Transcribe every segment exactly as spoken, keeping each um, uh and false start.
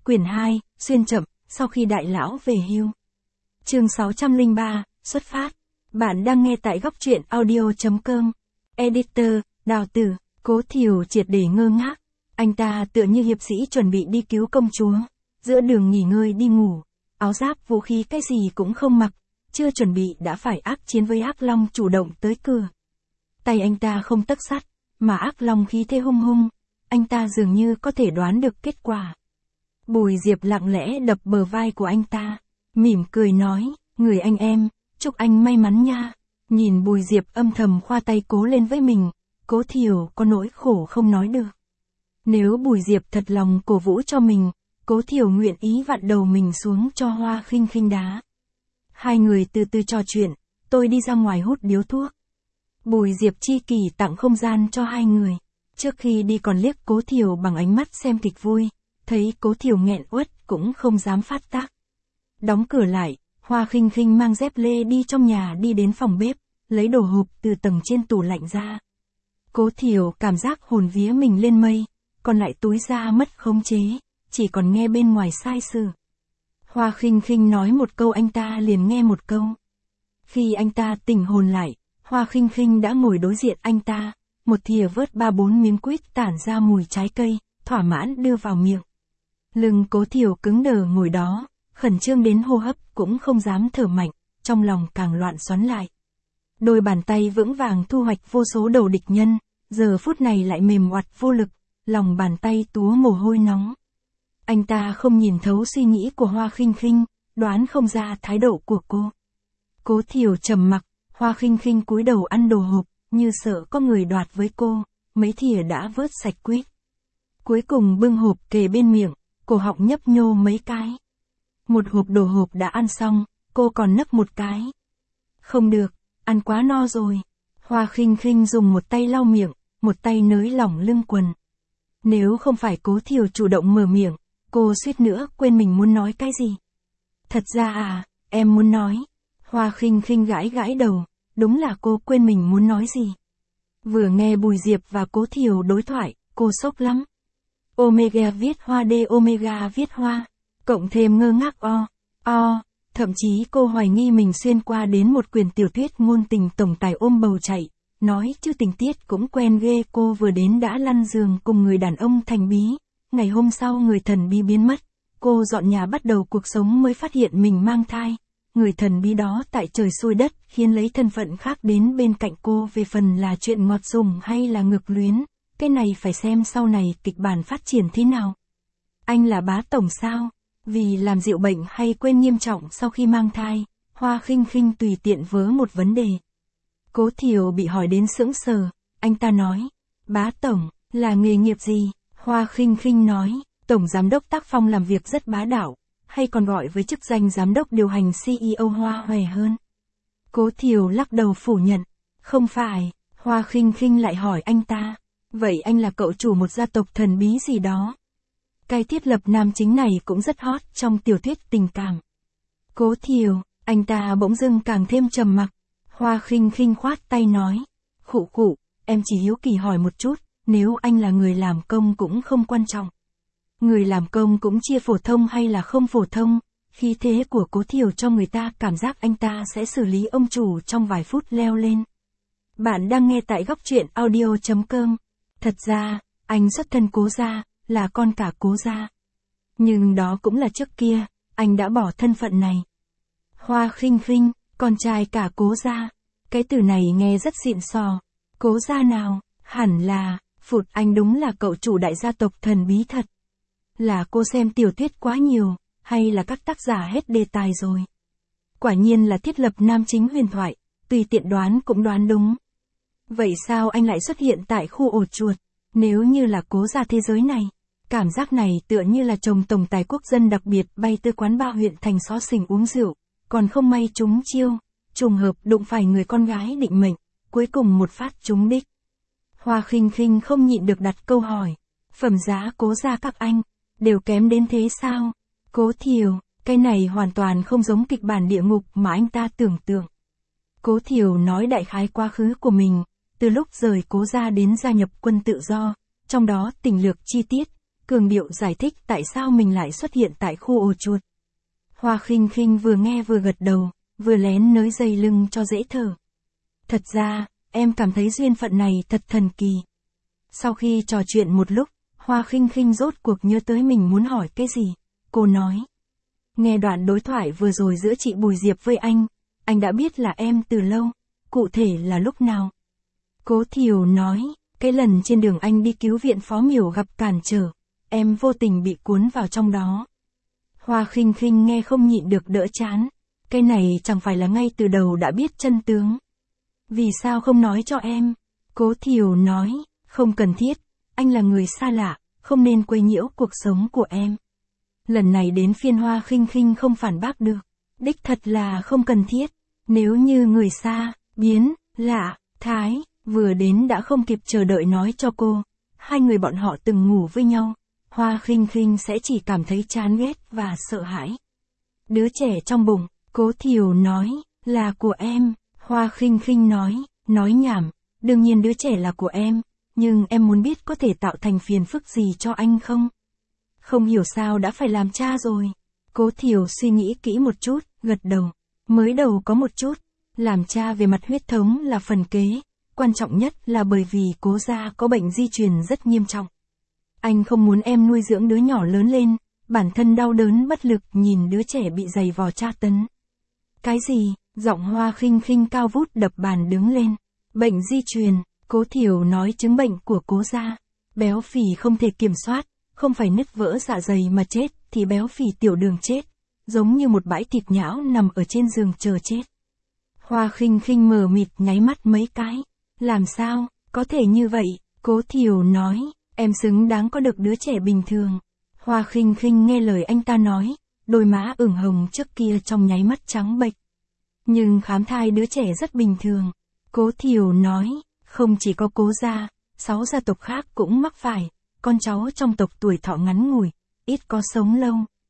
quyển hai, xuyên chậm, sau khi đại lão về hưu. Chương sáu trăm lẻ ba, xuất phát. Bạn đang nghe tại góc truyện audio chấm com. Editor, Đào Tử. Cố Thiều triệt để ngơ ngác. Anh ta tựa như hiệp sĩ chuẩn bị đi cứu công chúa. Giữa đường nghỉ ngơi đi ngủ. Áo giáp vũ khí cái gì cũng không mặc. Chưa chuẩn bị đã phải ác chiến với ác long chủ động tới cửa. Tay anh ta không tấc sắt, mà ác long khí thế hung hung. Anh ta dường như có thể đoán được kết quả. Bùi Diệp lặng lẽ đập bờ vai của anh ta. Mỉm cười nói, người anh em, chúc anh may mắn nha. Nhìn Bùi Diệp âm thầm khoa tay cố lên với mình, Cố Thiều có nỗi khổ không nói được. Nếu Bùi Diệp thật lòng cổ vũ cho mình, Cố Thiều nguyện ý vặn đầu mình xuống cho Hoa Khinh Khinh đá. Hai người từ từ trò chuyện, tôi đi ra ngoài hút điếu thuốc. Bùi Diệp chi kỷ tặng không gian cho hai người. Trước khi đi còn liếc Cố Thiều bằng ánh mắt xem kịch vui, thấy Cố Thiều nghẹn uất cũng không dám phát tác. Đóng cửa lại, Hoa Khinh Khinh mang dép lê đi trong nhà đi đến phòng bếp, lấy đồ hộp từ tầng trên tủ lạnh ra. Cố Thiều cảm giác hồn vía mình lên mây, còn lại túi ra mất khống chế, chỉ còn nghe bên ngoài sai sự. Hoa Khinh Khinh nói một câu anh ta liền nghe một câu. Khi anh ta tỉnh hồn lại, Hoa Khinh Khinh đã ngồi đối diện anh ta, một thìa vớt ba bốn miếng quýt tản ra mùi trái cây, thỏa mãn đưa vào miệng. Lưng Cố Thiều cứng đờ ngồi đó, khẩn trương đến hô hấp cũng không dám thở mạnh, trong lòng càng loạn xoắn lại. Đôi bàn tay vững vàng thu hoạch vô số đầu địch nhân, giờ phút này lại mềm oặt vô lực, lòng bàn tay túa mồ hôi nóng. Anh ta không nhìn thấu suy nghĩ của Hoa Khinh Khinh, đoán không ra thái độ của cô. Cố Thiều trầm mặc, Hoa Khinh Khinh cúi đầu ăn đồ hộp, như sợ có người đoạt với cô, mấy thìa đã vớt sạch quýt. Cuối cùng bưng hộp kề bên miệng, cổ họng nhấp nhô mấy cái. Một hộp đồ hộp đã ăn xong, cô còn nấc một cái. Không được, ăn quá no rồi. Hoa Khinh Khinh dùng một tay lau miệng, một tay nới lỏng lưng quần. Nếu không phải Cố Thiều chủ động mở miệng, cô suýt nữa quên mình muốn nói cái gì. Thật ra à, em muốn nói. Hoa Khinh Khinh gãi gãi đầu, đúng là cô quên mình muốn nói gì. Vừa nghe Bùi Diệp và Cố Thiều đối thoại, cô sốc lắm. Omega viết hoa D Omega viết hoa, cộng thêm ngơ ngác o, o, thậm chí cô hoài nghi mình xuyên qua đến một quyển tiểu thuyết ngôn tình tổng tài ôm bầu chạy, nói chứ tình tiết cũng quen ghê. Cô vừa đến đã lăn giường cùng người đàn ông thần bí, ngày hôm sau người thần bí biến mất, cô dọn nhà bắt đầu cuộc sống mới phát hiện mình mang thai. Người thần bí đó tại trời xuôi đất khiến lấy thân phận khác đến bên cạnh cô, về phần là chuyện ngọt dùng hay là ngược luyến, cái này phải xem sau này kịch bản phát triển thế nào. Anh là bá tổng sao? Vì làm dịu bệnh hay quên nghiêm trọng sau khi mang thai, Hoa Khinh Khinh tùy tiện vớ một vấn đề. Cố Thiều bị hỏi đến sững sờ, anh ta nói, bá tổng, là nghề nghiệp gì? Hoa Khinh Khinh nói, tổng giám đốc tác phong làm việc rất bá đạo, hay còn gọi với chức danh giám đốc điều hành xê e ô Hoa Hòe hơn. Cố Thiều lắc đầu phủ nhận, không phải. Hoa Khinh Khinh lại hỏi anh ta, vậy anh là cậu chủ một gia tộc thần bí gì đó? Cái thiết lập nam chính này cũng rất hot trong tiểu thuyết tình cảm. Cố Thiều, anh ta bỗng dưng càng thêm trầm mặc. Hoa Khinh Khinh khoát tay nói, khụ khụ, em chỉ hiếu kỳ hỏi một chút, nếu anh là người làm công cũng không quan trọng. Người làm công cũng chia phổ thông hay là không phổ thông, khí thế của Cố Thiều cho người ta cảm giác anh ta sẽ xử lý ông chủ trong vài phút leo lên. Bạn đang nghe tại góc truyện audio chấm com. Thật ra, anh xuất thân Cố gia, là con cả Cố gia. Nhưng đó cũng là trước kia, anh đã bỏ thân phận này. Hoa Khinh Khinh, con trai cả Cố gia. Cái từ này nghe rất xịn sò. Cố gia nào? Hẳn là, phụt, anh đúng là cậu chủ đại gia tộc thần bí thật. Là cô xem tiểu thuyết quá nhiều, hay là các tác giả hết đề tài rồi? Quả nhiên là thiết lập nam chính huyền thoại, tùy tiện đoán cũng đoán đúng. Vậy sao anh lại xuất hiện tại khu ổ chuột? Nếu như là Cố gia thế giới này, cảm giác này tựa như là chồng tổng tài quốc dân đặc biệt bay từ quán ba huyện thành xó xỉnh uống rượu, còn không may trúng chiêu, trùng hợp đụng phải người con gái định mệnh, cuối cùng một phát trúng đích. Hoa Khinh Khinh không nhịn được đặt câu hỏi, phẩm giá Cố gia các anh đều kém đến thế sao? Cố Thiều, cái này hoàn toàn không giống kịch bản địa ngục mà anh ta tưởng tượng. Cố Thiều nói đại khái quá khứ của mình, từ lúc rời Cố gia đến gia nhập quân tự do, trong đó tình lược chi tiết, cường điệu giải thích tại sao mình lại xuất hiện tại khu ổ chuột. Hoa Khinh Khinh vừa nghe vừa gật đầu, vừa lén nới dây lưng cho dễ thở. Thật ra, em cảm thấy duyên phận này thật thần kỳ. Sau khi trò chuyện một lúc, Hoa Khinh Khinh rốt cuộc nhớ tới mình muốn hỏi cái gì. Cô nói. Nghe đoạn đối thoại vừa rồi giữa chị Bùi Diệp với anh, anh đã biết là em từ lâu, cụ thể là lúc nào? Cố Thiều nói, cái lần trên đường anh đi cứu viện Phó Miểu gặp cản trở, em vô tình bị cuốn vào trong đó. Hoa Khinh Khinh nghe không nhịn được đỡ chán, cái này chẳng phải là ngay từ đầu đã biết chân tướng. Vì sao không nói cho em? Cố Thiều nói, không cần thiết, anh là người xa lạ, không nên quấy nhiễu cuộc sống của em. Lần này đến phiên Hoa Khinh Khinh không phản bác được, đích thật là không cần thiết, nếu như người xa, biến, lạ, thái, vừa đến đã không kịp chờ đợi nói cho cô, hai người bọn họ từng ngủ với nhau, Hoa Khinh Khinh sẽ chỉ cảm thấy chán ghét và sợ hãi. Đứa trẻ trong bụng, Cố Thiều nói, là của em, Hoa Khinh Khinh nói, nói nhảm, đương nhiên đứa trẻ là của em, nhưng em muốn biết có thể tạo thành phiền phức gì cho anh không? Không hiểu sao đã phải làm cha rồi. Cố Thiều suy nghĩ kỹ một chút, gật đầu. Mới đầu có một chút, làm cha về mặt huyết thống là phần kế, quan trọng nhất là bởi vì Cố gia có bệnh di truyền rất nghiêm trọng. Anh không muốn em nuôi dưỡng đứa nhỏ lớn lên, bản thân đau đớn bất lực nhìn đứa trẻ bị giày vò tra tấn. Cái gì? Giọng Hoa Khinh Khinh cao vút đập bàn đứng lên. Bệnh di truyền, Cố Thiều nói chứng bệnh của Cố gia. Béo phì không thể kiểm soát, không phải nứt vỡ dạ dày mà chết, thì béo phì tiểu đường chết. Giống như một bãi thịt nhão nằm ở trên giường chờ chết. Hoa Khinh Khinh mờ mịt nháy mắt mấy cái. Làm sao, có thể như vậy? Cố Thiều nói, em xứng đáng có được đứa trẻ bình thường. Hoa Khinh Khinh nghe lời anh ta nói, đôi má ửng hồng trước kia trong nháy mắt trắng bệch. Nhưng khám thai đứa trẻ rất bình thường. Cố Thiều nói, không chỉ có Cố gia, sáu gia tộc khác cũng mắc phải, con cháu trong tộc tuổi thọ ngắn ngủi, ít có sống lâu.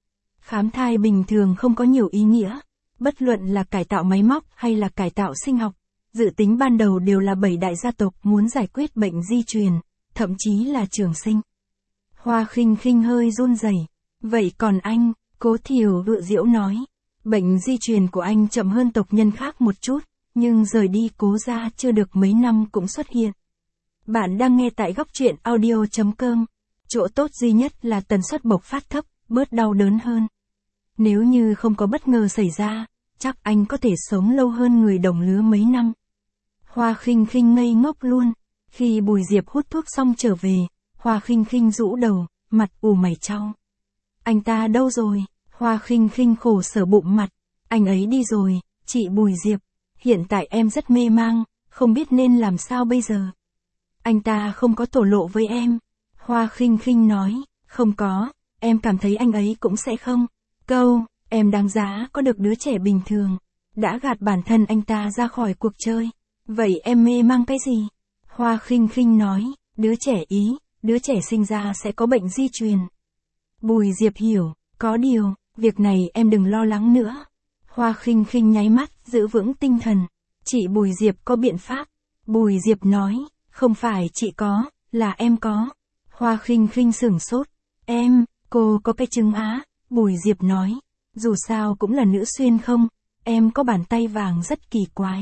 Khám thai bình thường không có nhiều ý nghĩa, bất luận là cải tạo máy móc hay là cải tạo sinh học, dự tính ban đầu đều là bảy đại gia tộc muốn giải quyết bệnh di truyền, thậm chí là trường sinh. Hoa Khinh Khinh hơi run rẩy. Vậy còn anh? Cố Thiều vự diễu nói. Bệnh di truyền của anh chậm hơn tộc nhân khác một chút, nhưng rời đi Cố gia chưa được mấy năm cũng xuất hiện. Bạn đang nghe tại góc truyện audio chấm com. Chỗ tốt duy nhất là tần suất bộc phát thấp, bớt đau đớn hơn. Nếu như không có bất ngờ xảy ra, chắc anh có thể sống lâu hơn người đồng lứa mấy năm. Hoa Khinh Khinh ngây ngốc luôn. Khi Bùi Diệp hút thuốc xong trở về, Hoa Khinh Khinh rũ đầu, mặt ù mày chau. Anh ta đâu rồi? Hoa Khinh Khinh khổ sở bụng mặt. Anh ấy đi rồi, chị Bùi Diệp. Hiện tại em rất mê mang, không biết nên làm sao bây giờ. Anh ta không có thổ lộ với em. Hoa Khinh Khinh nói, không có, em cảm thấy anh ấy cũng sẽ không. Câu, em đáng giá có được đứa trẻ bình thường. Đã gạt bản thân anh ta ra khỏi cuộc chơi. Vậy em mê mang cái gì? Hoa Khinh Khinh nói, đứa trẻ ý, đứa trẻ sinh ra sẽ có bệnh di truyền. Bùi Diệp hiểu, có điều, việc này em đừng lo lắng nữa. Hoa Khinh Khinh nháy mắt, giữ vững tinh thần. Chị Bùi Diệp có biện pháp. Bùi Diệp nói, không phải chị có, là em có. Hoa Khinh Khinh sửng sốt. Em, cô có cái chứng á? Bùi Diệp nói, dù sao cũng là nữ xuyên không, em có bàn tay vàng rất kỳ quái.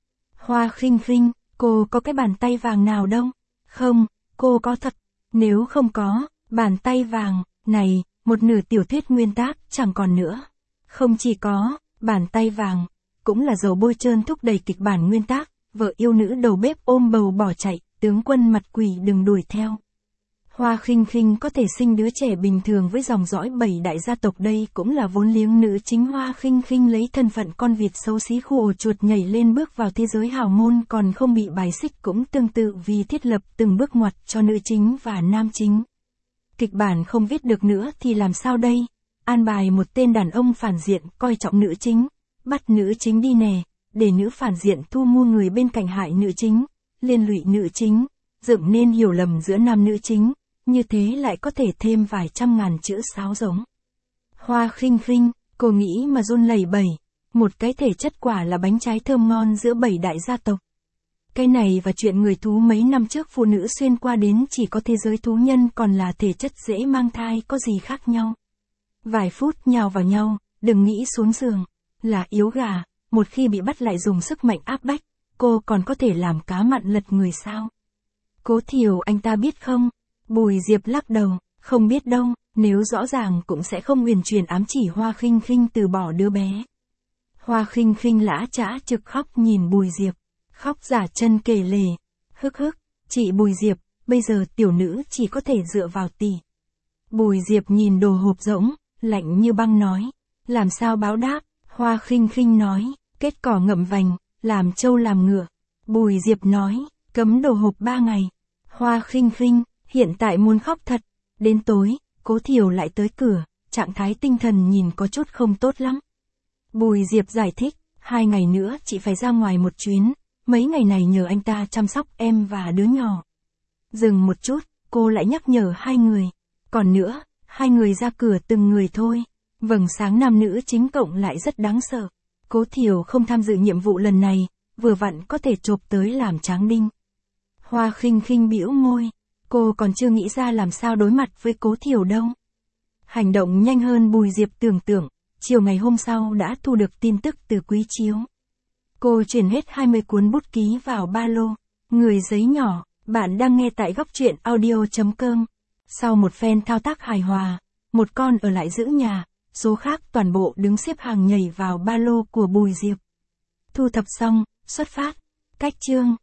Hoa Khinh Khinh, cô có cái bàn tay vàng nào đâu? Không, cô có thật. Nếu không có, bàn tay vàng, này, một nửa tiểu thuyết nguyên tác chẳng còn nữa. Không chỉ có, bàn tay vàng, cũng là dầu bôi trơn thúc đẩy kịch bản nguyên tác, vợ yêu nữ đầu bếp ôm bầu bỏ chạy, tướng quân mặt quỷ đừng đuổi theo. Hoa Khinh Khinh có thể sinh đứa trẻ bình thường với dòng dõi bảy đại gia tộc, đây cũng là vốn liếng nữ chính. Hoa Khinh Khinh lấy thân phận con vịt xấu xí khu ổ chuột nhảy lên bước vào thế giới hào môn còn không bị bài xích, cũng tương tự vì thiết lập từng bước ngoặt cho nữ chính và nam chính. Kịch bản không viết được nữa thì làm sao đây? An bài một tên đàn ông phản diện coi trọng nữ chính, bắt nữ chính đi nè, để nữ phản diện thu mua người bên cạnh hại nữ chính, liên lụy nữ chính, dựng nên hiểu lầm giữa nam nữ chính, như thế lại có thể thêm vài trăm ngàn chữ sáo giống. Hoa Khinh Khinh, cô nghĩ mà run lẩy bẩy, một cái thể chất quả là bánh trái thơm ngon giữa bảy đại gia tộc. Cái này và chuyện người thú mấy năm trước phụ nữ xuyên qua đến chỉ có thế giới thú nhân còn là thể chất dễ mang thai có gì khác nhau. Vài phút nhào vào nhau, đừng nghĩ xuống giường, là yếu gà, một khi bị bắt lại dùng sức mạnh áp bách, cô còn có thể làm cá mặn lật người sao? Cố Thiều anh ta biết không? Bùi Diệp lắc đầu, không biết đâu, nếu rõ ràng cũng sẽ không huyền truyền ám chỉ Hoa Khinh Khinh từ bỏ đứa bé. Hoa Khinh Khinh lã chã trực khóc nhìn Bùi Diệp, khóc giả chân kề lề, hức hức, chị Bùi Diệp, bây giờ tiểu nữ chỉ có thể dựa vào tỷ. Bùi Diệp nhìn đồ hộp rỗng, lạnh như băng nói, làm sao báo đáp? Hoa Khinh Khinh nói, kết cỏ ngậm vành, làm trâu làm ngựa. Bùi Diệp nói, cấm đồ hộp ba ngày. Hoa Khinh Khinh, hiện tại muốn khóc thật. Đến tối, Cố Thiều lại tới cửa, trạng thái tinh thần nhìn có chút không tốt lắm. Bùi Diệp giải thích, hai ngày nữa chị phải ra ngoài một chuyến, mấy ngày này nhờ anh ta chăm sóc em và đứa nhỏ. Dừng một chút, cô lại nhắc nhở hai người. Còn nữa, hai người ra cửa từng người thôi. Vầng sáng nam nữ chính cộng lại rất đáng sợ. Cố Thiều không tham dự nhiệm vụ lần này, vừa vặn có thể chộp tới làm tráng đinh. Hoa Khinh Khinh bĩu môi, cô còn chưa nghĩ ra làm sao đối mặt với Cố Thiều đâu. Hành động nhanh hơn Bùi Diệp tưởng tượng, chiều ngày hôm sau đã thu được tin tức từ Quý Chiếu. Cô chuyển hết hai mươi cuốn bút ký vào ba lô, người giấy nhỏ, bạn đang nghe tại góc truyện audio chấm com. Sau một phen thao tác hài hòa, một con ở lại giữ nhà, số khác toàn bộ đứng xếp hàng nhảy vào ba lô của Bùi Diệp. Thu thập xong, xuất phát. Cách chương